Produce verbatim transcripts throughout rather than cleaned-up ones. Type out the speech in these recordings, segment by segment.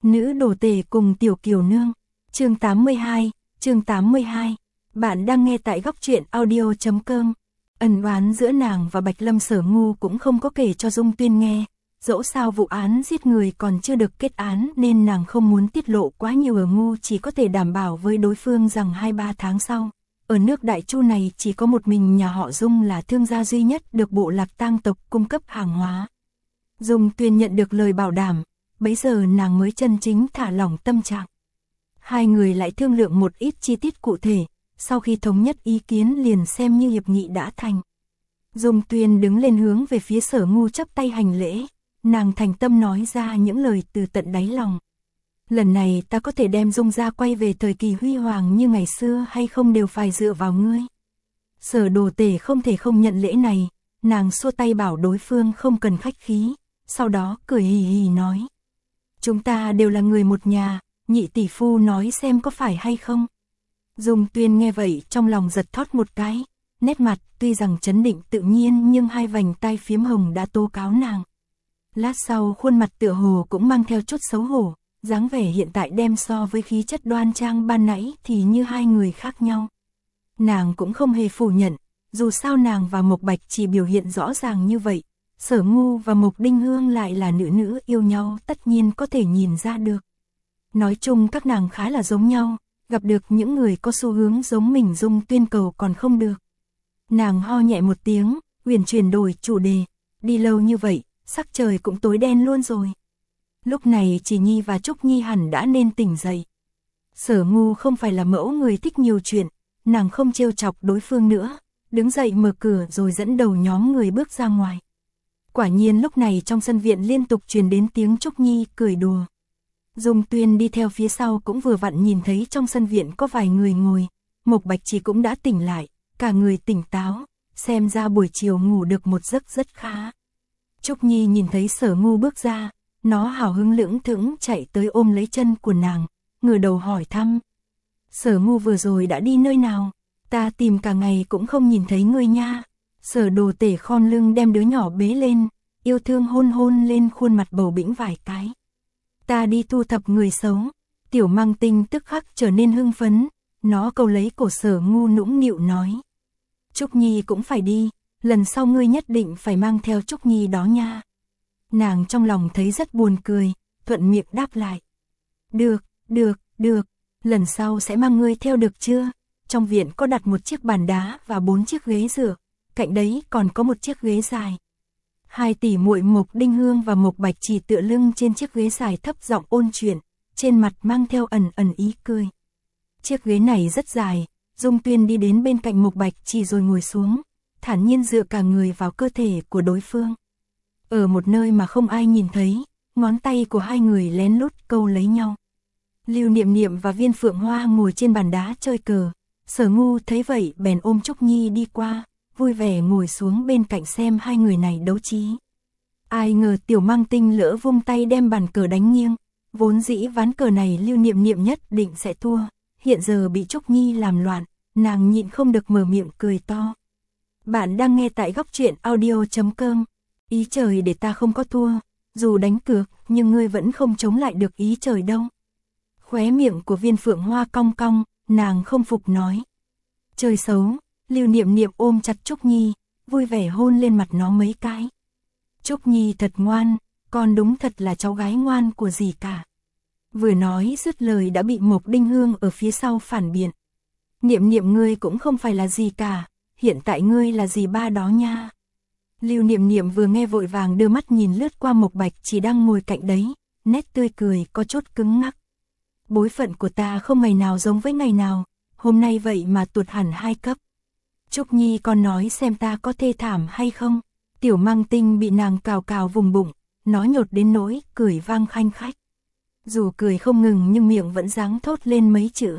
Nữ đồ tể cùng tiểu kiều nương. Chương tám mươi hai, chương tám mươi hai. Bạn đang nghe tại góc truyện audio chấm com. Ân oán giữa nàng và Bạch Lâm Sở Ngu cũng không có kể cho Dung Tuyên nghe. Dẫu sao vụ án giết người còn chưa được kết án nên nàng không muốn tiết lộ quá nhiều, ở Ngu chỉ có thể đảm bảo với đối phương rằng hai ba tháng sau, ở nước Đại Chu này chỉ có một mình nhà họ Dung là thương gia duy nhất được bộ lạc tang tộc cung cấp hàng hóa. Dung Tuyên nhận được lời bảo đảm, bấy giờ nàng mới chân chính thả lỏng tâm trạng. Hai người lại thương lượng một ít chi tiết cụ thể, sau khi thống nhất ý kiến liền xem như hiệp nghị đã thành. Dung Tuyên đứng lên hướng về phía Sở Ngu chắp tay hành lễ, nàng thành tâm nói ra những lời từ tận đáy lòng. Lần này ta có thể đem Dung gia quay về thời kỳ huy hoàng như ngày xưa hay không đều phải dựa vào ngươi. Sở đồ tể không thể không nhận lễ này, nàng xua tay bảo đối phương không cần khách khí, sau đó cười hì hì nói. Chúng ta đều là người một nhà, nhị tỷ phu nói xem có phải hay không. Dung Tuyên nghe vậy trong lòng giật thót một cái, nét mặt tuy rằng trấn định tự nhiên nhưng hai vành tai phiếm hồng đã tố cáo nàng. Lát sau khuôn mặt tựa hồ cũng mang theo chút xấu hổ, dáng vẻ hiện tại đem so với khí chất đoan trang ban nãy thì như hai người khác nhau. Nàng cũng không hề phủ nhận, dù sao nàng và Mộc Bạch chỉ biểu hiện rõ ràng như vậy, Sở Ngu và Mộc Đinh Hương lại là nữ nữ yêu nhau tất nhiên có thể nhìn ra được. Nói chung các nàng khá là giống nhau, gặp được những người có xu hướng giống mình Dung Tuyên cầu còn không được. Nàng ho nhẹ một tiếng, uyển chuyển đổi chủ đề, đi lâu như vậy, sắc trời cũng tối đen luôn rồi. Lúc này Chỉ Nhi và Trúc Nhi hẳn đã nên tỉnh dậy. Sở Ngu không phải là mẫu người thích nhiều chuyện, nàng không trêu chọc đối phương nữa, đứng dậy mở cửa rồi dẫn đầu nhóm người bước ra ngoài. Quả nhiên lúc này trong sân viện liên tục truyền đến tiếng Trúc Nhi cười đùa. Dung Tuyên đi theo phía sau cũng vừa vặn nhìn thấy trong sân viện có vài người ngồi, Mộc Bạch Chỉ cũng đã tỉnh lại, cả người tỉnh táo, xem ra buổi chiều ngủ được một giấc rất khá. Trúc Nhi nhìn thấy Sở Ngu bước ra, nó hào hứng lững thững chạy tới ôm lấy chân của nàng, ngửa đầu hỏi thăm. Sở Ngu vừa rồi đã đi nơi nào? Ta tìm cả ngày cũng không nhìn thấy ngươi nha. Sở đồ tể khom lưng đem đứa nhỏ bế lên, yêu thương hôn hôn lên khuôn mặt bầu bĩnh vài cái. Ta đi thu thập người xấu. Tiểu Mang Tinh tức khắc trở nên hưng phấn, nó cầu lấy cổ Sở Ngu nũng nịu nói. Trúc Nhi cũng phải đi, lần sau ngươi nhất định phải mang theo Trúc Nhi đó nha. Nàng trong lòng thấy rất buồn cười, thuận miệng đáp lại. Được, được, được, lần sau sẽ mang ngươi theo được chưa? Trong viện có đặt một chiếc bàn đá và bốn chiếc ghế dựa, cạnh đấy còn có một chiếc ghế dài. Hai tỷ muội Mộc Đinh Hương và Mộc Bạch Chỉ tựa lưng trên chiếc ghế dài thấp giọng ôn chuyện, trên mặt mang theo ẩn ẩn ý cười. Chiếc ghế này rất dài, Dung Tuyên đi đến bên cạnh Mộc Bạch Chỉ rồi ngồi xuống, thản nhiên dựa cả người vào cơ thể của đối phương. Ở một nơi mà không ai nhìn thấy, ngón tay của hai người lén lút câu lấy nhau. Lưu Niệm Niệm và Viên Phượng Hoa ngồi trên bàn đá chơi cờ, Sở Ngu thấy vậy bèn ôm Trúc Nhi đi qua, vui vẻ ngồi xuống bên cạnh xem hai người này đấu trí. Ai ngờ Tiểu Mang Tinh lỡ vung tay đem bàn cờ đánh nghiêng, vốn dĩ ván cờ này Lưu Niệm Niệm nhất định sẽ thua, hiện giờ bị Trúc Nhi làm loạn, nàng nhịn không được mở miệng cười to. Bạn đang nghe tại góc truyện audio chấm com. Ý trời để ta không có thua, dù đánh cược nhưng ngươi vẫn không chống lại được ý trời đâu. Khóe miệng của Viên Phượng Hoa cong cong, nàng không phục nói. Trời xấu. Lưu Niệm Niệm ôm chặt Trúc Nhi, vui vẻ hôn lên mặt nó mấy cái. Trúc Nhi thật ngoan, con đúng thật là cháu gái ngoan của dì cả. Vừa nói dứt lời đã bị Mộc Đinh Hương ở phía sau phản biện. Niệm Niệm ngươi cũng không phải là dì cả, hiện tại ngươi là dì ba đó nha. Lưu Niệm Niệm vừa nghe vội vàng đưa mắt nhìn lướt qua Mộc Bạch Chỉ đang ngồi cạnh đấy, nét tươi cười có chút cứng ngắc. Bối phận của ta không ngày nào giống với ngày nào, hôm nay vậy mà tuột hẳn hai cấp. Trúc Nhi còn nói xem ta có thê thảm hay không. Tiểu Mang Tinh bị nàng cào cào vùng bụng, nó nhột đến nỗi cười vang khanh khách. Dù cười không ngừng nhưng miệng vẫn dáng thốt lên mấy chữ.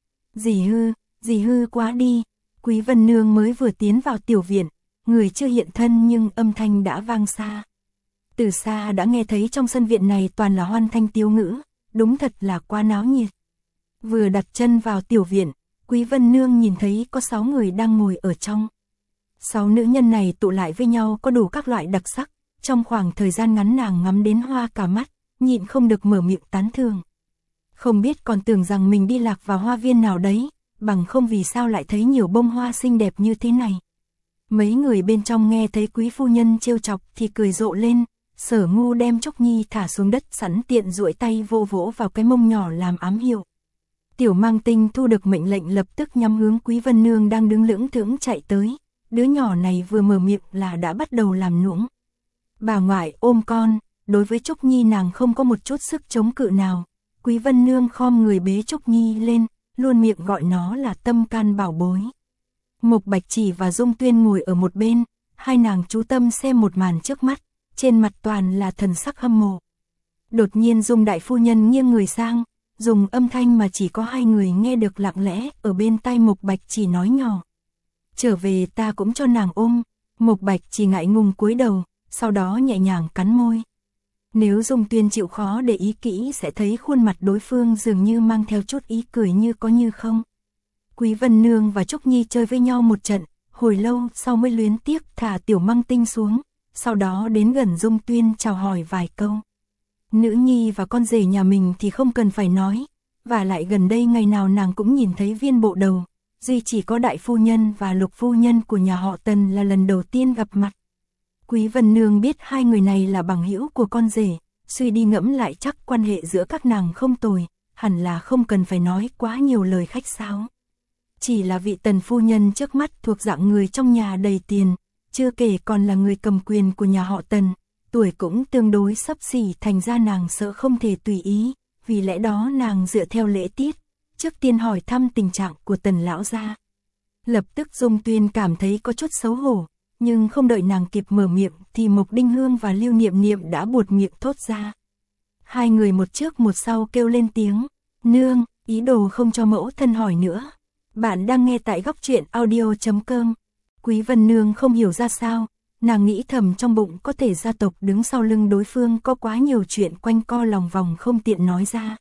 Dì hư, dì hư quá đi. Quý Vân Nương mới vừa tiến vào tiểu viện, người chưa hiện thân nhưng âm thanh đã vang xa. Từ xa đã nghe thấy trong sân viện này toàn là hoan thanh tiếu ngữ, đúng thật là quá náo nhiệt. Vừa đặt chân vào tiểu viện, Quý Vân Nương nhìn thấy có sáu người đang ngồi ở trong. Sáu nữ nhân này tụ lại với nhau có đủ các loại đặc sắc, trong khoảng thời gian ngắn nàng ngắm đến hoa cả mắt, nhịn không được mở miệng tán thưởng. Không biết còn tưởng rằng mình đi lạc vào hoa viên nào đấy, bằng không vì sao lại thấy nhiều bông hoa xinh đẹp như thế này. Mấy người bên trong nghe thấy quý phu nhân trêu chọc thì cười rộ lên, Sở Ngu đem Trúc Nhi thả xuống đất sẵn tiện duỗi tay vô vỗ vào cái mông nhỏ làm ám hiệu. Tiểu Mang Tinh thu được mệnh lệnh lập tức nhắm hướng Quý Vân Nương đang đứng lưỡng thững chạy tới, đứa nhỏ này vừa mở miệng là đã bắt đầu làm nũng. Bà ngoại ôm con, đối với Trúc Nhi nàng không có một chút sức chống cự nào. Quý Vân Nương khom người bế Trúc Nhi lên, luôn miệng gọi nó là tâm can bảo bối. Mộc Bạch Chỉ và Dung Tuyên ngồi ở một bên, hai nàng chú tâm xem một màn trước mắt, trên mặt toàn là thần sắc hâm mộ. Đột nhiên Dung đại phu nhân nghiêng người sang, dùng âm thanh mà chỉ có hai người nghe được lặng lẽ ở bên tai Mộc Bạch Chỉ nói nhỏ. Trở về ta cũng cho nàng ôm. Mộc Bạch Chỉ ngại ngùng cúi đầu, sau đó nhẹ nhàng cắn môi. Nếu Dung Tuyên chịu khó để ý kỹ sẽ thấy khuôn mặt đối phương dường như mang theo chút ý cười như có như không. Quý Vân Nương và Trúc Nhi chơi với nhau một trận, hồi lâu sau mới luyến tiếc thả Tiểu Mang Tinh xuống, sau đó đến gần Dung Tuyên chào hỏi vài câu. Nữ nhi và con rể nhà mình thì không cần phải nói, và lại gần đây ngày nào nàng cũng nhìn thấy Viên bộ đầu, duy chỉ có đại phu nhân và lục phu nhân của nhà họ Tần là lần đầu tiên gặp mặt. Quý Vân Nương biết hai người này là bằng hữu của con rể, suy đi ngẫm lại chắc quan hệ giữa các nàng không tồi, hẳn là không cần phải nói quá nhiều lời khách sáo. Chỉ là vị Tần phu nhân trước mắt thuộc dạng người trong nhà đầy tiền, chưa kể còn là người cầm quyền của nhà họ Tần, tuổi cũng tương đối xấp xỉ, thành ra nàng sợ không thể tùy ý, vì lẽ đó nàng dựa theo lễ tiết, trước tiên hỏi thăm tình trạng của Tần lão gia. Lập tức Dung Tuyên cảm thấy có chút xấu hổ, nhưng không đợi nàng kịp mở miệng thì Mộc Đinh Hương và Lưu Niệm Niệm đã buột miệng thốt ra. Hai người một trước một sau kêu lên tiếng, nương, ý đồ không cho mẫu thân hỏi nữa. Bạn đang nghe tại góc truyện audio chấm com. Quý Vân Nương không hiểu ra sao, nàng nghĩ thầm trong bụng có thể gia tộc đứng sau lưng đối phương có quá nhiều chuyện quanh co lòng vòng không tiện nói ra.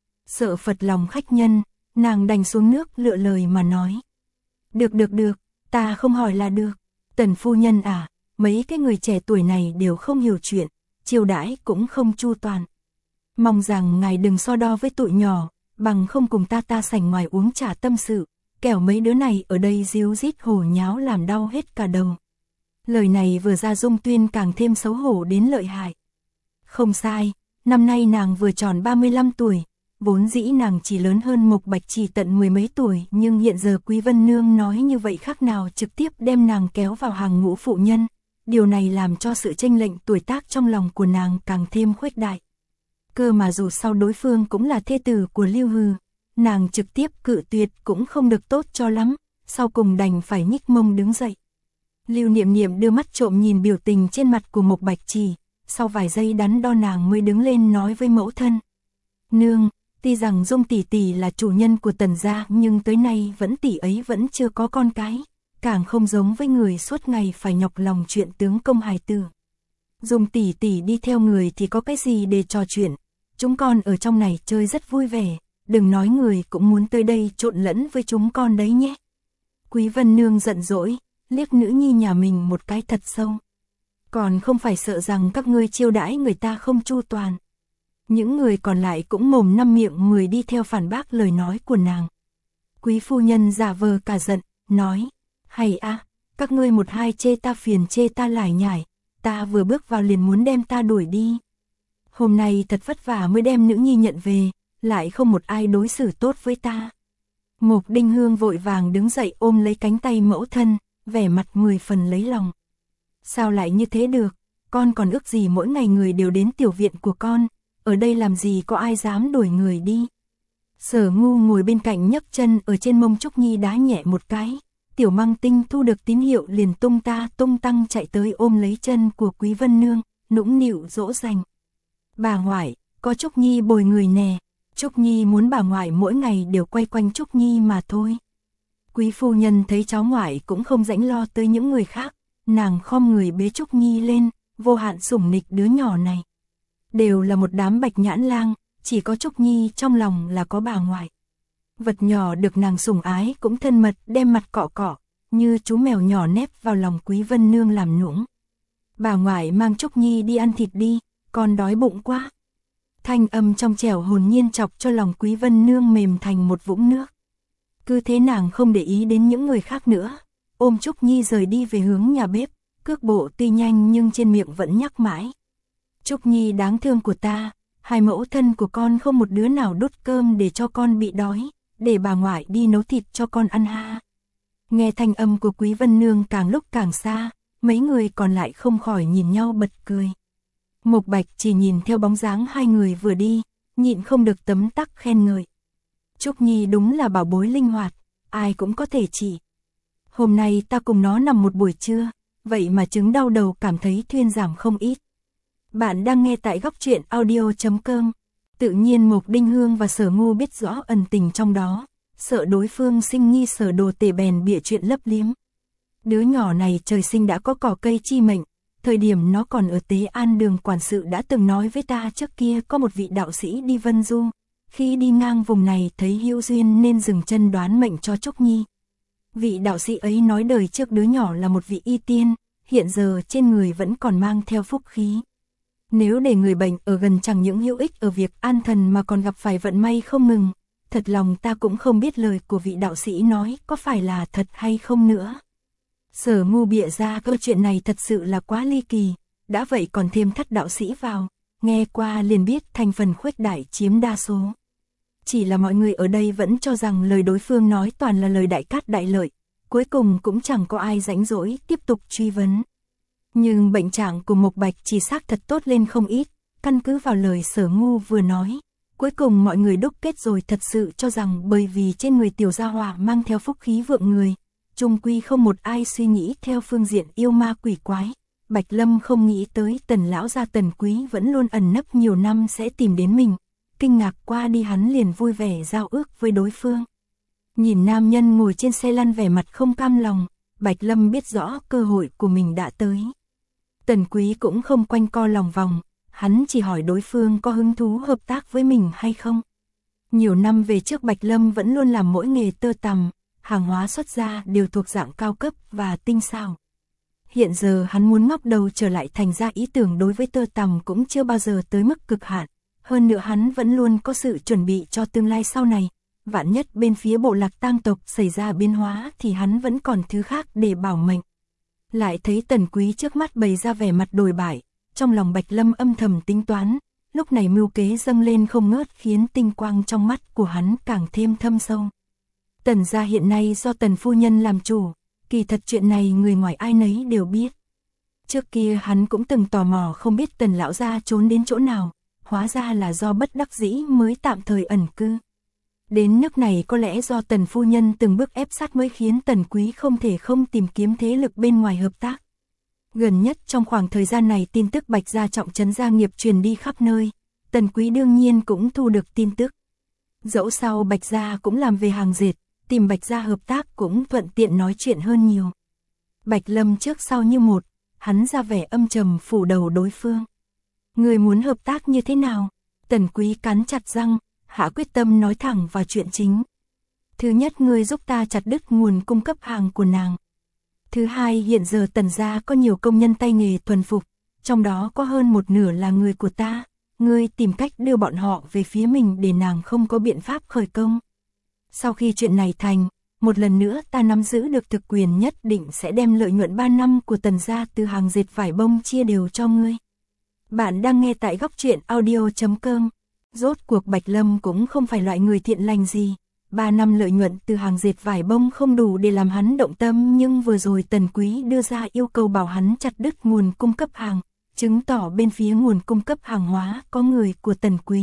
Sợ phật lòng khách nhân, nàng đành xuống nước lựa lời mà nói. Được được được, ta không hỏi là được. Tần phu nhân à, mấy cái người trẻ tuổi này đều không hiểu chuyện, chiêu đãi cũng không chu toàn. Mong rằng ngài đừng so đo với tụi nhỏ, bằng không cùng ta ta sảnh ngoài uống trà tâm sự, kẻo mấy đứa này ở đây díu dít hổ nháo làm đau hết cả đầu. Lời này vừa ra Dung Tuyên càng thêm xấu hổ đến lợi hại. Không sai, năm nay nàng vừa tròn ba mươi lăm tuổi, vốn dĩ nàng chỉ lớn hơn Mộc Bạch Chỉ tận mười mấy tuổi, nhưng hiện giờ Quý Vân Nương nói như vậy khác nào trực tiếp đem nàng kéo vào hàng ngũ phụ nhân, điều này làm cho sự chênh lệch tuổi tác trong lòng của nàng càng thêm khuếch đại. Cơ mà dù sau đối phương cũng là thê tử của Lưu Hừ, nàng trực tiếp cự tuyệt cũng không được tốt cho lắm, sau cùng đành phải nhích mông đứng dậy. Lưu Niệm Niệm đưa mắt trộm nhìn biểu tình trên mặt của Mộc Bạch Chỉ, sau vài giây đắn đo nàng mới đứng lên nói với mẫu thân. Nương, tuy rằng Dung tỷ tỷ là chủ nhân của Tần gia nhưng tới nay vẫn tỷ ấy vẫn chưa có con cái, càng không giống với người suốt ngày phải nhọc lòng chuyện tướng công hài tử. Dung tỷ tỷ đi theo người thì có cái gì để trò chuyện, chúng con ở trong này chơi rất vui vẻ, đừng nói người cũng muốn tới đây trộn lẫn với chúng con đấy nhé. Quý Vân Nương giận dỗi, liếc nữ nhi nhà mình một cái thật sâu. Còn không phải sợ rằng các ngươi chiêu đãi người ta không chu toàn. Những người còn lại cũng mồm năm miệng mười đi theo phản bác lời nói của nàng. Quý phu nhân giả vờ cả giận, nói, hay à, các ngươi một hai chê ta phiền chê ta lải nhải, ta vừa bước vào liền muốn đem ta đuổi đi. Hôm nay thật vất vả mới đem nữ nhi nhận về, lại không một ai đối xử tốt với ta. Mộc Đinh Hương vội vàng đứng dậy ôm lấy cánh tay mẫu thân, vẻ mặt mười phần lấy lòng. Sao lại như thế được, con còn ước gì mỗi ngày người đều đến tiểu viện của con, ở đây làm gì có ai dám đuổi người đi. Sở Ngu ngồi bên cạnh nhấc chân ở trên mông Trúc Nhi đá nhẹ một cái, Tiểu Mang Tinh thu được tín hiệu liền tung ta tung tăng chạy tới ôm lấy chân của Quý Vân Nương, nũng nịu dỗ dành. Bà ngoại, có Trúc Nhi bồi người nè, Trúc Nhi muốn bà ngoại mỗi ngày đều quay quanh Trúc Nhi mà thôi. Quý phu nhân thấy cháu ngoại cũng không rảnh lo tới những người khác, nàng khom người bế Trúc Nhi lên, vô hạn sủng nịch đứa nhỏ này. Đều là một đám bạch nhãn lang, chỉ có Trúc Nhi trong lòng là có bà ngoại. Vật nhỏ được nàng sủng ái cũng thân mật đem mặt cọ cọ, như chú mèo nhỏ nép vào lòng Quý Vân Nương làm nũng. Bà ngoại mang Trúc Nhi đi ăn thịt đi, con đói bụng quá. Thanh âm trong trẻo hồn nhiên chọc cho lòng Quý Vân Nương mềm thành một vũng nước. Cứ thế nàng không để ý đến những người khác nữa, ôm Trúc Nhi rời đi về hướng nhà bếp, cước bộ tuy nhanh nhưng trên miệng vẫn nhắc mãi. Trúc Nhi đáng thương của ta, hai mẫu thân của con không một đứa nào đút cơm để cho con bị đói, để bà ngoại đi nấu thịt cho con ăn ha. Nghe thanh âm của Quý Vân Nương càng lúc càng xa, mấy người còn lại không khỏi nhìn nhau bật cười. Mộc Bạch chỉ nhìn theo bóng dáng hai người vừa đi, nhịn không được tấm tắc khen ngợi. Trúc Nhi đúng là bảo bối linh hoạt, ai cũng có thể chỉ. Hôm nay ta cùng nó nằm một buổi trưa, vậy mà chứng đau đầu cảm thấy thuyên giảm không ít. Bạn đang nghe tại góc truyện audio chấm com. Tự nhiên Mộc Đinh Hương và Sở Ngu biết rõ ẩn tình trong đó, sợ đối phương sinh nghi Sở Đồ Tể bèn bịa chuyện lấp liếm. Đứa nhỏ này trời sinh đã có cỏ cây chi mệnh, thời điểm nó còn ở Tế An Đường quản sự đã từng nói với ta trước kia có một vị đạo sĩ đi Vân Du, khi đi ngang vùng này thấy hữu duyên nên dừng chân đoán mệnh cho Trúc Nhi. Vị đạo sĩ ấy nói đời trước đứa nhỏ là một vị y tiên, hiện giờ trên người vẫn còn mang theo phúc khí. Nếu để người bệnh ở gần chẳng những hữu ích ở việc an thần mà còn gặp phải vận may không ngừng, thật lòng ta cũng không biết lời của vị đạo sĩ nói có phải là thật hay không nữa. Sở Ngu bịa ra câu chuyện này thật sự là quá ly kỳ, đã vậy còn thêm thắt đạo sĩ vào, nghe qua liền biết thành phần khuếch đại chiếm đa số. Chỉ là mọi người ở đây vẫn cho rằng lời đối phương nói toàn là lời đại cát đại lợi, cuối cùng cũng chẳng có ai rãnh rỗi tiếp tục truy vấn. Nhưng bệnh trạng của Mộc Bạch chỉ xác thật tốt lên không ít, căn cứ vào lời Sở Ngu vừa nói. Cuối cùng mọi người đúc kết rồi thật sự cho rằng bởi vì trên người tiểu gia hỏa mang theo phúc khí vượng người, chung quy không một ai suy nghĩ theo phương diện yêu ma quỷ quái. Bạch Lâm không nghĩ tới Tần lão gia Tần Quý vẫn luôn ẩn nấp nhiều năm sẽ tìm đến mình, kinh ngạc qua đi hắn liền vui vẻ giao ước với đối phương. Nhìn nam nhân ngồi trên xe lăn vẻ mặt không cam lòng, Bạch Lâm biết rõ cơ hội của mình đã tới. Tần Quý cũng không quanh co lòng vòng, hắn chỉ hỏi đối phương có hứng thú hợp tác với mình hay không. Nhiều năm về trước Bạch Lâm vẫn luôn làm mỗi nghề tơ tằm, hàng hóa xuất ra đều thuộc dạng cao cấp và tinh xảo. Hiện giờ hắn muốn ngóc đầu trở lại, thành ra ý tưởng đối với tơ tằm cũng chưa bao giờ tới mức cực hạn. Hơn nữa hắn vẫn luôn có sự chuẩn bị cho tương lai sau này. Vạn nhất bên phía bộ lạc tang tộc xảy ra biến hóa thì hắn vẫn còn thứ khác để bảo mệnh. Lại thấy Tần Quý trước mắt bày ra vẻ mặt đồi bại, trong lòng Bạch Lâm âm thầm tính toán, lúc này mưu kế dâng lên không ngớt khiến tinh quang trong mắt của hắn càng thêm thâm sâu. Tần gia hiện nay do Tần phu nhân làm chủ, kỳ thật chuyện này người ngoài ai nấy đều biết. Trước kia hắn cũng từng tò mò không biết Tần lão gia trốn đến chỗ nào, hóa ra là do bất đắc dĩ mới tạm thời ẩn cư. Đến nước này có lẽ do Tần phu nhân từng bước ép sát mới khiến Tần Quý không thể không tìm kiếm thế lực bên ngoài hợp tác. Gần nhất trong khoảng thời gian này tin tức Bạch gia trọng trấn gia nghiệp truyền đi khắp nơi, Tần Quý đương nhiên cũng thu được tin tức. Dẫu sao Bạch gia cũng làm về hàng dệt, tìm Bạch gia hợp tác cũng thuận tiện nói chuyện hơn nhiều. Bạch Lâm trước sau như một, hắn ra vẻ âm trầm phủ đầu đối phương. Người muốn hợp tác như thế nào? Tần Quý cắn chặt răng, hạ quyết tâm nói thẳng vào chuyện chính. Thứ nhất, người giúp ta chặt đứt nguồn cung cấp hàng của nàng. Thứ hai, hiện giờ Tần gia có nhiều công nhân tay nghề thuần phục, trong đó có hơn một nửa là người của ta. Ngươi tìm cách đưa bọn họ về phía mình để nàng không có biện pháp khởi công. Sau khi chuyện này thành, một lần nữa ta nắm giữ được thực quyền, nhất định sẽ đem lợi nhuận ba năm của Tần gia từ hàng dệt vải bông chia đều cho ngươi. Bạn đang nghe tại góc truyện audio chấm com. Rốt cuộc Bạch Lâm cũng không phải loại người thiện lành gì. ba năm lợi nhuận từ hàng dệt vải bông không đủ để làm hắn động tâm, nhưng vừa rồi Tần Quý đưa ra yêu cầu bảo hắn chặt đứt nguồn cung cấp hàng, chứng tỏ bên phía nguồn cung cấp hàng hóa có người của Tần Quý.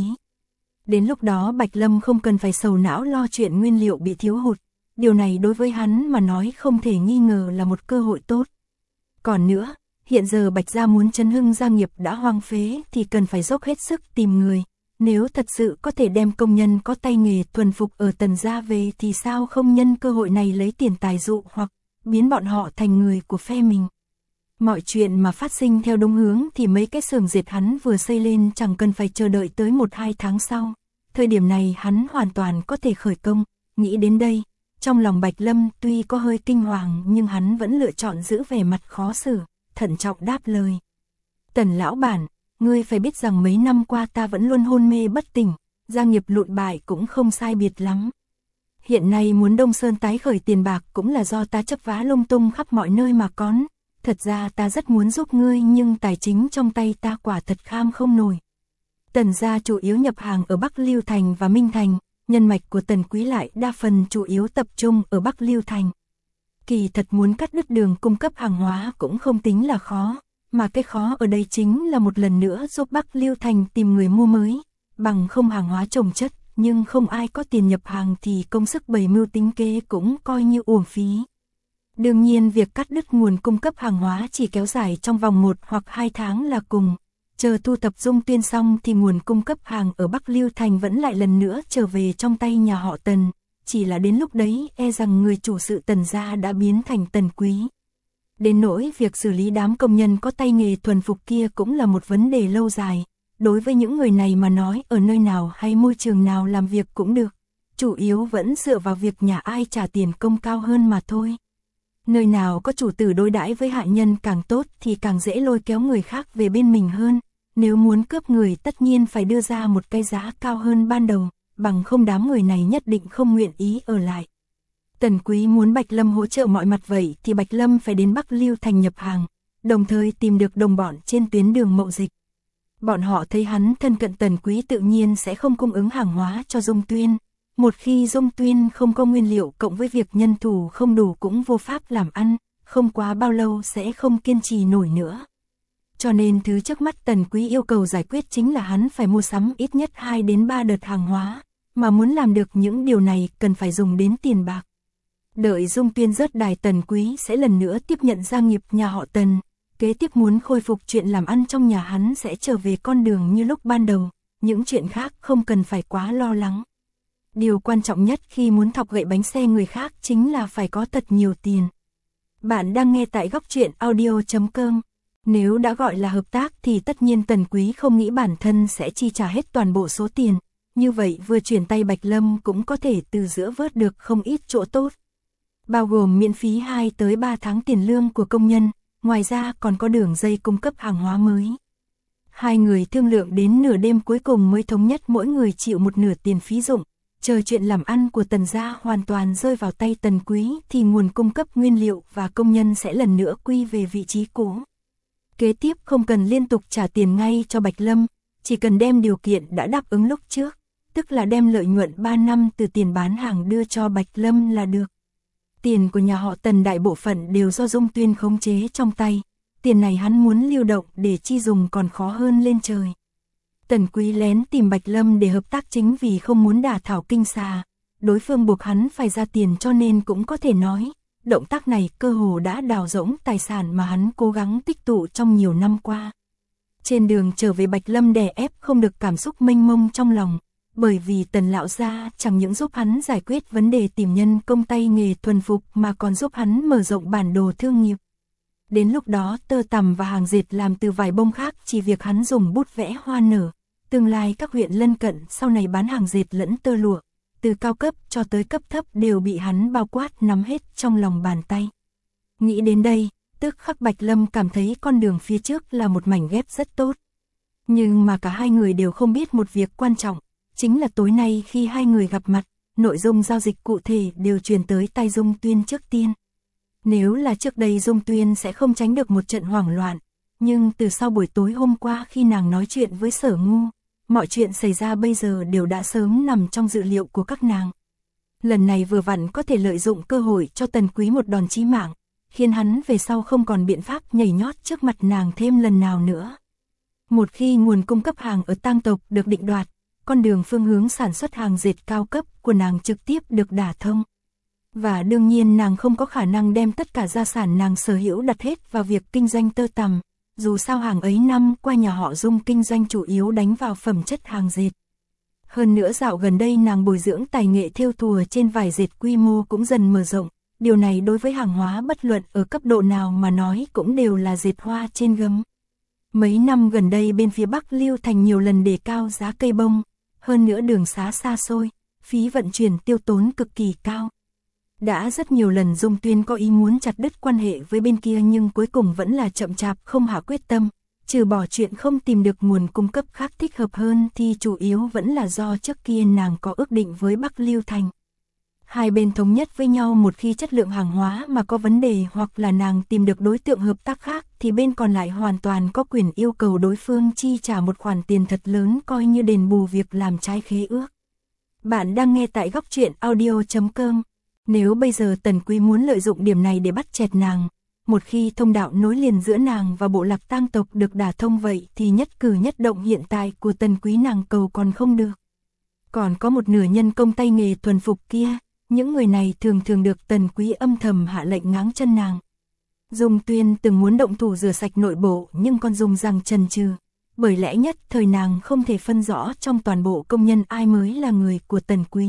Đến lúc đó Bạch Lâm không cần phải sầu não lo chuyện nguyên liệu bị thiếu hụt, điều này đối với hắn mà nói không thể nghi ngờ là một cơ hội tốt. Còn nữa, hiện giờ Bạch gia muốn chấn hưng gia nghiệp đã hoang phế thì cần phải dốc hết sức tìm người. Nếu thật sự có thể đem công nhân có tay nghề thuần phục ở Tần gia về thì sao không nhân cơ hội này lấy tiền tài dụ hoặc biến bọn họ thành người của phe mình. Mọi chuyện mà phát sinh theo đúng hướng thì mấy cái xưởng dệt hắn vừa xây lên chẳng cần phải chờ đợi tới một hai tháng sau. Thời điểm này hắn hoàn toàn có thể khởi công. Nghĩ đến đây, trong lòng Bạch Lâm tuy có hơi kinh hoàng nhưng hắn vẫn lựa chọn giữ vẻ mặt khó xử, thận trọng đáp lời. Tần lão bản, ngươi phải biết rằng mấy năm qua ta vẫn luôn hôn mê bất tỉnh, gia nghiệp lụn bại cũng không sai biệt lắm. Hiện nay muốn Đông Sơn tái khởi tiền bạc cũng là do ta chấp vá lung tung khắp mọi nơi mà có. Thật ra ta rất muốn giúp ngươi nhưng tài chính trong tay ta quả thật kham không nổi. Tần gia chủ yếu nhập hàng ở Bắc Lưu Thành và Minh Thành, nhân mạch của Tần Quý lại đa phần chủ yếu tập trung ở Bắc Lưu Thành. Kỳ thật muốn cắt đứt đường cung cấp hàng hóa cũng không tính là khó, mà cái khó ở đây chính là một lần nữa giúp Bắc Lưu Thành tìm người mua mới, bằng không hàng hóa chồng chất, nhưng không ai có tiền nhập hàng thì công sức bày mưu tính kế cũng coi như uổng phí. Đương nhiên việc cắt đứt nguồn cung cấp hàng hóa chỉ kéo dài trong vòng một hoặc hai tháng là cùng. Chờ thu thập Dung Tuyên xong thì nguồn cung cấp hàng ở Bắc Lưu Thành vẫn lại lần nữa trở về trong tay nhà họ Tần. Chỉ là đến lúc đấy e rằng người chủ sự Tần gia đã biến thành Tần Quý. Đến nỗi việc xử lý đám công nhân có tay nghề thuần phục kia cũng là một vấn đề lâu dài. Đối với những người này mà nói ở nơi nào hay môi trường nào làm việc cũng được. Chủ yếu vẫn dựa vào việc nhà ai trả tiền công cao hơn mà thôi. Nơi nào có chủ tử đối đãi với hạ nhân càng tốt thì càng dễ lôi kéo người khác về bên mình hơn. Nếu muốn cướp người tất nhiên phải đưa ra một cái giá cao hơn ban đầu, bằng không đám người này nhất định không nguyện ý ở lại. Tần Quý muốn Bạch Lâm hỗ trợ mọi mặt vậy thì Bạch Lâm phải đến Bắc Lưu Thành nhập hàng, đồng thời tìm được đồng bọn trên tuyến đường mậu dịch. Bọn họ thấy hắn thân cận Tần Quý tự nhiên sẽ không cung ứng hàng hóa cho Dung Tuyên. Một khi Dung Tuyên không có nguyên liệu cộng với việc nhân thủ không đủ cũng vô pháp làm ăn, không quá bao lâu sẽ không kiên trì nổi nữa. Cho nên thứ trước mắt Tần Quý yêu cầu giải quyết chính là hắn phải mua sắm ít nhất hai đến ba đợt hàng hóa, mà muốn làm được những điều này cần phải dùng đến tiền bạc. Đợi Dung Tuyên rớt đài Tần Quý sẽ lần nữa tiếp nhận gia nghiệp nhà họ Tần, kế tiếp muốn khôi phục chuyện làm ăn trong nhà hắn sẽ trở về con đường như lúc ban đầu, những chuyện khác không cần phải quá lo lắng. Điều quan trọng nhất khi muốn thọc gậy bánh xe người khác chính là phải có thật nhiều tiền. Bạn đang nghe tại góc truyện audio chấm com. Nếu đã gọi là hợp tác thì tất nhiên Tần Quý không nghĩ bản thân sẽ chi trả hết toàn bộ số tiền. Như vậy vừa chuyển tay Bạch Lâm cũng có thể từ giữa vớt được không ít chỗ tốt. Bao gồm miễn phí hai tới ba tháng tiền lương của công nhân, ngoài ra còn có đường dây cung cấp hàng hóa mới. Hai người thương lượng đến nửa đêm cuối cùng mới thống nhất mỗi người chịu một nửa tiền phí dụng. Chờ chuyện làm ăn của Tần gia hoàn toàn rơi vào tay Tần Quý thì nguồn cung cấp nguyên liệu và công nhân sẽ lần nữa quy về vị trí cũ. Kế tiếp không cần liên tục trả tiền ngay cho Bạch Lâm, chỉ cần đem điều kiện đã đáp ứng lúc trước, tức là đem lợi nhuận ba năm từ tiền bán hàng đưa cho Bạch Lâm là được. Tiền của nhà họ Tần đại bộ phận đều do Dung Tuyên khống chế trong tay, tiền này hắn muốn lưu động để chi dùng còn khó hơn lên trời. Tần Quý lén tìm Bạch Lâm để hợp tác chính vì không muốn đả thảo kinh xà, đối phương buộc hắn phải ra tiền cho nên cũng có thể nói, động tác này cơ hồ đã đào rỗng tài sản mà hắn cố gắng tích tụ trong nhiều năm qua. Trên đường trở về Bạch Lâm đè ép không được cảm xúc mênh mông trong lòng, bởi vì Tần lão gia chẳng những giúp hắn giải quyết vấn đề tìm nhân công tay nghề thuần phục mà còn giúp hắn mở rộng bản đồ thương nghiệp. Đến lúc đó tơ tằm và hàng dệt làm từ vải bông khác chỉ việc hắn dùng bút vẽ hoa nở. Tương lai các huyện lân cận sau này bán hàng dệt lẫn tơ lụa, từ cao cấp cho tới cấp thấp đều bị hắn bao quát nắm hết trong lòng bàn tay. Nghĩ đến đây, tức khắc Bạch Lâm cảm thấy con đường phía trước là một mảnh ghép rất tốt. Nhưng mà cả hai người đều không biết một việc quan trọng, chính là tối nay khi hai người gặp mặt, nội dung giao dịch cụ thể đều truyền tới tay Dung Tuyên trước tiên. Nếu là trước đây Dung Tuyên sẽ không tránh được một trận hoảng loạn, nhưng từ sau buổi tối hôm qua khi nàng nói chuyện với Sở Ngu, mọi chuyện xảy ra bây giờ đều đã sớm nằm trong dự liệu của các nàng. Lần này vừa vặn có thể lợi dụng cơ hội cho Tần Quý một đòn chí mạng, khiến hắn về sau không còn biện pháp nhảy nhót trước mặt nàng thêm lần nào nữa. Một khi nguồn cung cấp hàng ở Tang tộc được định đoạt, con đường phương hướng sản xuất hàng dệt cao cấp của nàng trực tiếp được đả thông. Và đương nhiên nàng không có khả năng đem tất cả gia sản nàng sở hữu đặt hết vào việc kinh doanh tơ tằm. Dù sao hàng ấy năm qua nhà họ Dung kinh doanh chủ yếu đánh vào phẩm chất hàng dệt. Hơn nữa dạo gần đây nàng bồi dưỡng tài nghệ thêu thùa trên vải dệt quy mô cũng dần mở rộng. Điều này đối với hàng hóa bất luận ở cấp độ nào mà nói cũng đều là dệt hoa trên gấm. Mấy năm gần đây bên phía Bắc Lưu Thành nhiều lần đề cao giá cây bông. Hơn nữa đường xá xa xôi, phí vận chuyển tiêu tốn cực kỳ cao. Đã rất nhiều lần Dung Tuyên có ý muốn chặt đứt quan hệ với bên kia nhưng cuối cùng vẫn là chậm chạp không hạ quyết tâm, Trừ bỏ chuyện không tìm được nguồn cung cấp khác thích hợp hơn thì chủ yếu vẫn là do trước kia nàng có ước định với Bắc Lưu Thành. Hai bên thống nhất với nhau một khi chất lượng hàng hóa mà có vấn đề hoặc là nàng tìm được đối tượng hợp tác khác thì bên còn lại hoàn toàn có quyền yêu cầu đối phương chi trả một khoản tiền thật lớn coi như đền bù việc làm trái khế ước. Bạn đang nghe tại góc truyện audio chấm com. Nếu bây giờ Tần Quý muốn lợi dụng điểm này để bắt chẹt nàng, một khi thông đạo nối liền giữa nàng và bộ lạc tang tộc được đả thông vậy thì nhất cử nhất động hiện tại của Tần Quý nàng cầu còn không được. Còn có một nửa nhân công tay nghề thuần phục kia, những người này thường thường được Tần Quý âm thầm hạ lệnh ngáng chân nàng. Dung Tuyên từng muốn động thủ rửa sạch nội bộ nhưng còn dùng rằng chần chừ, bởi lẽ nhất thời nàng không thể phân rõ trong toàn bộ công nhân ai mới là người của Tần Quý.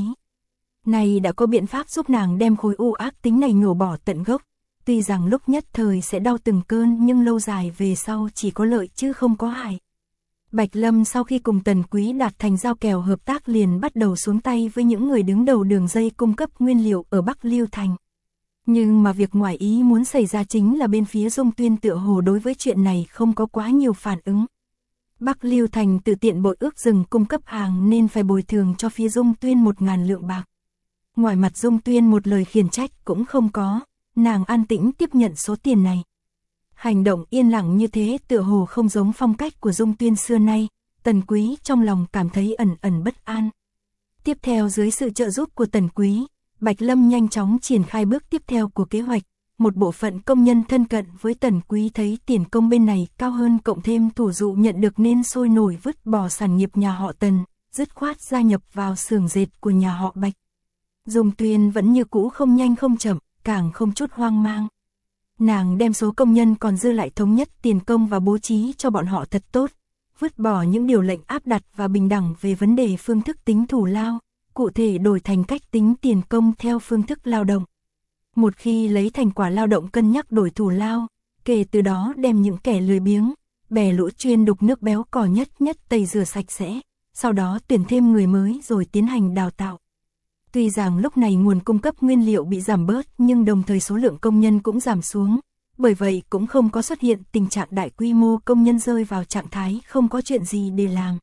Này đã có biện pháp giúp nàng đem khối u ác tính này nhổ bỏ tận gốc, tuy rằng lúc nhất thời sẽ đau từng cơn nhưng lâu dài về sau chỉ có lợi chứ không có hại. Bạch Lâm sau khi cùng Tần Quý đạt thành giao kèo hợp tác liền bắt đầu xuống tay với những người đứng đầu đường dây cung cấp nguyên liệu ở Bắc Lưu Thành. Nhưng mà việc ngoài ý muốn xảy ra chính là bên phía Dung Tuyên tựa hồ đối với chuyện này không có quá nhiều phản ứng. Bắc Lưu Thành tự tiện bội ước dừng cung cấp hàng nên phải bồi thường cho phía Dung Tuyên một ngàn lượng bạc. Ngoài mặt Dung Tuyên một lời khiển trách cũng không có, nàng an tĩnh tiếp nhận số tiền này. Hành động yên lặng như thế tựa hồ không giống phong cách của Dung Tuyên xưa nay, Tần Quý trong lòng cảm thấy ẩn ẩn bất an. Tiếp theo dưới sự trợ giúp của Tần Quý, Bạch Lâm nhanh chóng triển khai bước tiếp theo của kế hoạch. Một bộ phận công nhân thân cận với Tần Quý thấy tiền công bên này cao hơn cộng thêm thủ dụ nhận được nên sôi nổi vứt bỏ sản nghiệp nhà họ Tần, dứt khoát gia nhập vào xưởng dệt của nhà họ Bạch. Dung Tuyên vẫn như cũ không nhanh không chậm, càng không chút hoang mang. Nàng đem số công nhân còn dư lại thống nhất tiền công và bố trí cho bọn họ thật tốt, vứt bỏ những điều lệnh áp đặt và bình đẳng về vấn đề phương thức tính thù lao, cụ thể đổi thành cách tính tiền công theo phương thức lao động. Một khi lấy thành quả lao động cân nhắc đổi thù lao, kể từ đó đem những kẻ lười biếng, bè lũ chuyên đục nước béo cò nhất nhất tẩy rửa sạch sẽ, sau đó tuyển thêm người mới rồi tiến hành đào tạo. Tuy rằng lúc này nguồn cung cấp nguyên liệu bị giảm bớt nhưng đồng thời số lượng công nhân cũng giảm xuống, bởi vậy cũng không có xuất hiện tình trạng đại quy mô công nhân rơi vào trạng thái không có chuyện gì để làm.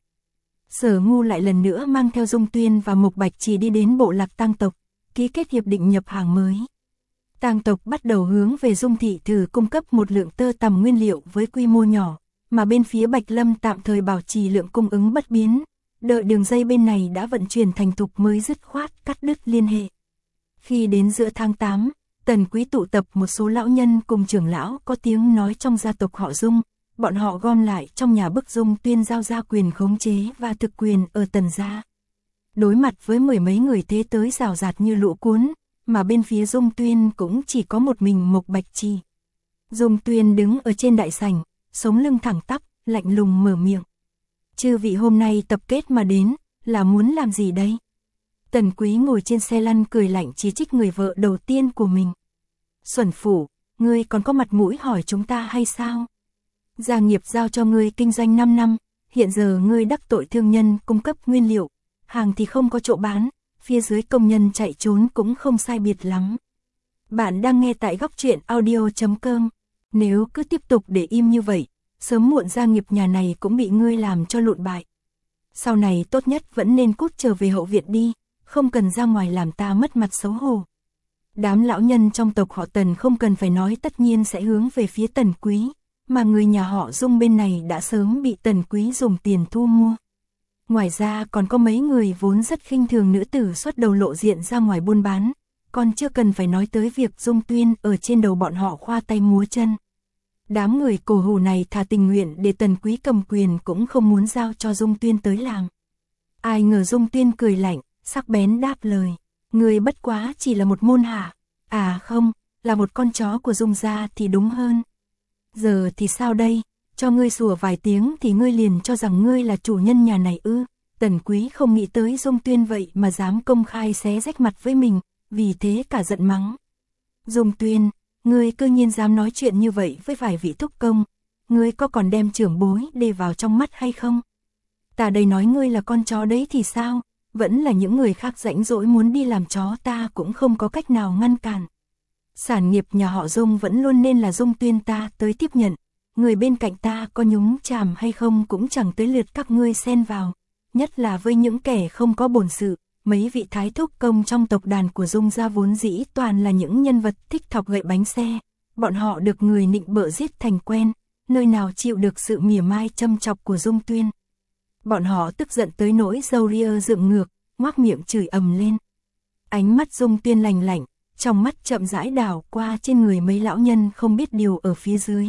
Sở Ngu lại lần nữa mang theo Dung Tuyên và Mộc Bạch Chỉ đi đến bộ lạc tang tộc, ký kết hiệp định nhập hàng mới. Tang tộc bắt đầu hướng về Dung thị thử cung cấp một lượng tơ tằm nguyên liệu với quy mô nhỏ, mà bên phía Bạch Lâm tạm thời bảo trì lượng cung ứng bất biến. Đợi đường dây bên này đã vận chuyển thành thục mới dứt khoát cắt đứt liên hệ. Khi đến giữa tháng tám, Tần Quý tụ tập một số lão nhân cùng trưởng lão có tiếng nói trong gia tộc họ Dung, bọn họ gom lại trong nhà bức Dung Tuyên giao ra quyền khống chế và thực quyền ở Tần gia. Đối mặt với mười mấy người thế tới rào rạt như lũ cuốn, mà bên phía Dung Tuyên cũng chỉ có một mình Mộc Bạch Trì. Dung Tuyên đứng ở trên đại sảnh, sống lưng thẳng tắp, lạnh lùng mở miệng. Chư vị hôm nay tập kết mà đến, là muốn làm gì đây? Tần Quý ngồi trên xe lăn cười lạnh chỉ trích người vợ đầu tiên của mình. Xuẩn phủ, ngươi còn có mặt mũi hỏi chúng ta hay sao? Gia nghiệp giao cho ngươi kinh doanh năm năm, hiện giờ ngươi đắc tội thương nhân cung cấp nguyên liệu, hàng thì không có chỗ bán, phía dưới công nhân chạy trốn cũng không sai biệt lắm. Bạn đang nghe tại góc truyện audio chấm com. Nếu cứ tiếp tục để im như vậy, sớm muộn gia nghiệp nhà này cũng bị ngươi làm cho lụn bại. Sau này tốt nhất vẫn nên cút trở về hậu viện đi, không cần ra ngoài làm ta mất mặt xấu hổ. Đám lão nhân trong tộc họ Tần không cần phải nói tất nhiên sẽ hướng về phía Tần Quý, mà người nhà họ Dung bên này đã sớm bị Tần Quý dùng tiền thu mua. Ngoài ra còn có mấy người vốn rất khinh thường nữ tử xuất đầu lộ diện ra ngoài buôn bán, còn chưa cần phải nói tới việc Dung Tuyên ở trên đầu bọn họ khoa tay múa chân. Đám người cổ hủ này thà tình nguyện để Tần Quý cầm quyền cũng không muốn giao cho Dung Tuyên tới làm. Ai ngờ Dung Tuyên cười lạnh, sắc bén đáp lời. Người bất quá chỉ là một môn hạ. À không, là một con chó của Dung gia thì đúng hơn. Giờ thì sao đây, cho ngươi sủa vài tiếng thì ngươi liền cho rằng ngươi là chủ nhân nhà này ư? Tần Quý không nghĩ tới Dung Tuyên vậy mà dám công khai xé rách mặt với mình, vì thế cả giận mắng. Dung Tuyên, ngươi cơ nhiên dám nói chuyện như vậy với vài vị thúc công, ngươi có còn đem trưởng bối để vào trong mắt hay không? Ta đây nói ngươi là con chó đấy thì sao, vẫn là những người khác rãnh rỗi muốn đi làm chó ta cũng không có cách nào ngăn cản. Sản nghiệp nhà họ Dung vẫn luôn nên là Dung Tuyên ta tới tiếp nhận, người bên cạnh ta có nhúng chàm hay không cũng chẳng tới lượt các ngươi xen vào, nhất là với những kẻ không có bổn sự. Mấy vị thái thúc công trong tộc đàn của Dung gia vốn dĩ toàn là những nhân vật thích thọc gậy bánh xe, bọn họ được người nịnh bợ giết thành quen, nơi nào chịu được sự mỉa mai châm chọc của Dung Tuyên. Bọn họ tức giận tới nỗi râu ria dựng ngược, ngoác miệng chửi ầm lên. Ánh mắt Dung Tuyên lạnh lạnh, trong mắt chậm rãi đảo qua trên người mấy lão nhân không biết điều ở phía dưới.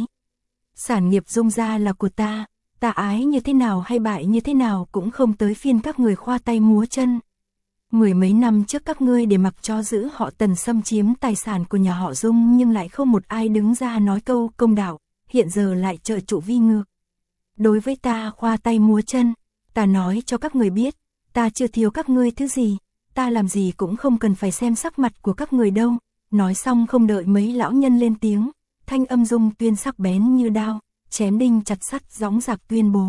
Sản nghiệp Dung gia là của ta, ta ái như thế nào hay bại như thế nào cũng không tới phiên các người khoa tay múa chân. Mười mấy năm trước các ngươi để mặc cho giữ họ Tần xâm chiếm tài sản của nhà họ Dung nhưng lại không một ai đứng ra nói câu công đạo, hiện giờ lại trợ trụ vi ngược. Đối với ta khoa tay múa chân, ta nói cho các người biết, ta chưa thiếu các ngươi thứ gì, ta làm gì cũng không cần phải xem sắc mặt của các người đâu. Nói xong không đợi mấy lão nhân lên tiếng, thanh âm Dung Tuyên sắc bén như đao, chém đinh chặt sắt dõng dạc tuyên bố.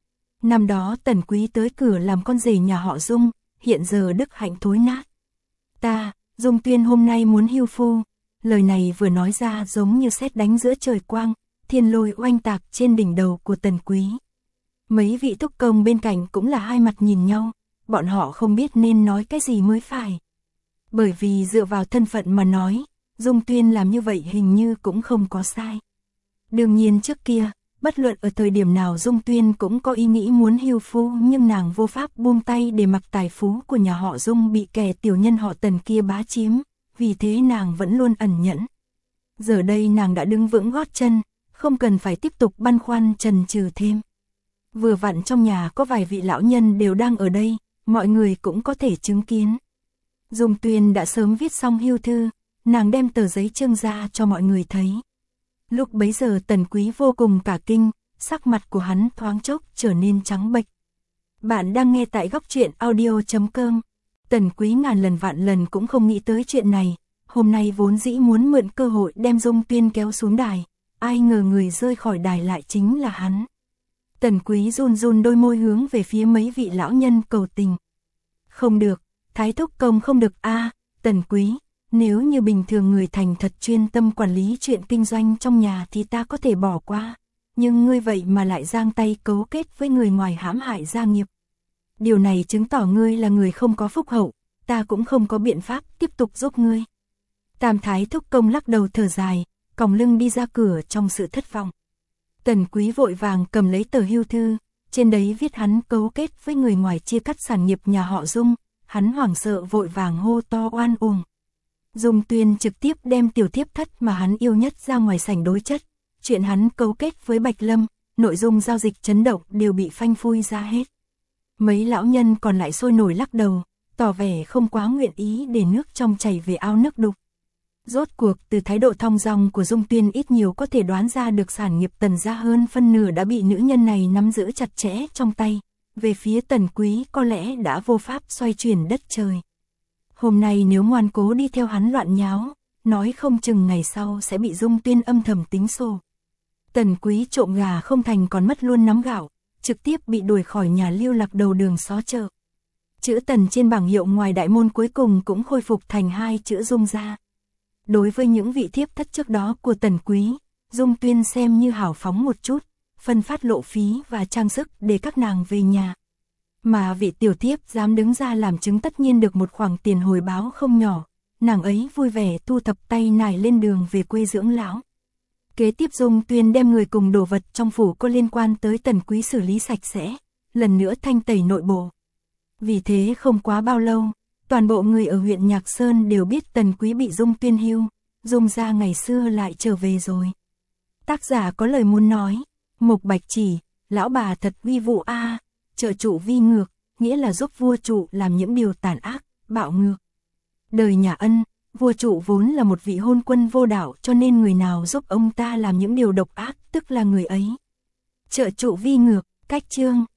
Năm đó Tần Quý tới cửa làm con rể nhà họ Dung, hiện giờ đức hạnh thối nát. Ta, Dung Tuyên hôm nay muốn hưu phu. Lời này vừa nói ra giống như sét đánh giữa trời quang, thiên lôi oanh tạc trên đỉnh đầu của Tần Quý. Mấy vị thúc công bên cạnh cũng là hai mặt nhìn nhau, bọn họ không biết nên nói cái gì mới phải. Bởi vì dựa vào thân phận mà nói, Dung Tuyên làm như vậy hình như cũng không có sai. Đương nhiên trước kia, bất luận ở thời điểm nào Dung Tuyên cũng có ý nghĩ muốn hưu phu nhưng nàng vô pháp buông tay để mặc tài phú của nhà họ Dung bị kẻ tiểu nhân họ Tần kia bá chiếm, vì thế nàng vẫn luôn ẩn nhẫn. Giờ đây nàng đã đứng vững gót chân, không cần phải tiếp tục băn khoăn chần chừ thêm. Vừa vặn trong nhà có vài vị lão nhân đều đang ở đây, mọi người cũng có thể chứng kiến. Dung Tuyên đã sớm viết xong hưu thư, nàng đem tờ giấy trưng ra cho mọi người thấy. Lúc bấy giờ Tần Quý vô cùng cả kinh, sắc mặt của hắn thoáng chốc trở nên trắng bệch. Bạn đang nghe tại góc truyện audio chấm com. Tần Quý ngàn lần vạn lần cũng không nghĩ tới chuyện này, hôm nay vốn dĩ muốn mượn cơ hội đem Dung Tuyên kéo xuống đài, ai ngờ người rơi khỏi đài lại chính là hắn. Tần Quý run run đôi môi hướng về phía mấy vị lão nhân cầu tình. Không được, Thái thúc công không được a, à, Tần Quý. Nếu như bình thường người thành thật chuyên tâm quản lý chuyện kinh doanh trong nhà thì ta có thể bỏ qua, nhưng ngươi vậy mà lại giang tay cấu kết với người ngoài hãm hại gia nghiệp. Điều này chứng tỏ ngươi là người không có phúc hậu, ta cũng không có biện pháp tiếp tục giúp ngươi. Tam Thái thúc công lắc đầu thở dài, còng lưng đi ra cửa trong sự thất vọng. Tần Quý vội vàng cầm lấy tờ hưu thư, trên đấy viết hắn cấu kết với người ngoài chia cắt sản nghiệp nhà họ Dung, hắn hoảng sợ vội vàng hô to oan uổng. Dung Tuyên trực tiếp đem tiểu thiếp thất mà hắn yêu nhất ra ngoài sảnh đối chất, chuyện hắn cấu kết với Bạch Lâm, nội dung giao dịch chấn động đều bị phanh phui ra hết. Mấy lão nhân còn lại sôi nổi lắc đầu, tỏ vẻ không quá nguyện ý để nước trong chảy về ao nước đục. Rốt cuộc từ thái độ thong dong của Dung Tuyên ít nhiều có thể đoán ra được sản nghiệp Tần gia hơn phân nửa đã bị nữ nhân này nắm giữ chặt chẽ trong tay, về phía Tần Quý có lẽ đã vô pháp xoay chuyển đất trời. Hôm nay nếu ngoan cố đi theo hắn loạn nháo, nói không chừng ngày sau sẽ bị Dung Tuyên âm thầm tính sổ. Tần Quý trộm gà không thành còn mất luôn nắm gạo, trực tiếp bị đuổi khỏi nhà lưu lạc đầu đường xó chợ. Chữ Tần trên bảng hiệu ngoài đại môn cuối cùng cũng khôi phục thành hai chữ Dung gia. Đối với những vị thiếp thất trước đó của Tần Quý, Dung Tuyên xem như hào phóng một chút, phân phát lộ phí và trang sức để các nàng về nhà. Mà vị tiểu thiếp dám đứng ra làm chứng tất nhiên được một khoản tiền hồi báo không nhỏ, nàng ấy vui vẻ thu thập tay nải lên đường về quê dưỡng lão. Kế tiếp Dung Tuyên đem người cùng đồ vật trong phủ có liên quan tới Tần Quý xử lý sạch sẽ, lần nữa thanh tẩy nội bộ. Vì thế không quá bao lâu, toàn bộ người ở huyện Nhạc Sơn đều biết Tần Quý bị Dung Tuyên hưu, Dung gia ngày xưa lại trở về rồi. Tác giả có lời muốn nói, Mục Bạch Chỉ, lão bà thật uy vũ a, à, trợ trụ vi ngược, nghĩa là giúp vua trụ làm những điều tàn ác, bạo ngược. Đời nhà Ân, vua trụ vốn là một vị hôn quân vô đạo cho nên người nào giúp ông ta làm những điều độc ác tức là người ấy. Trợ trụ vi ngược, cách chương.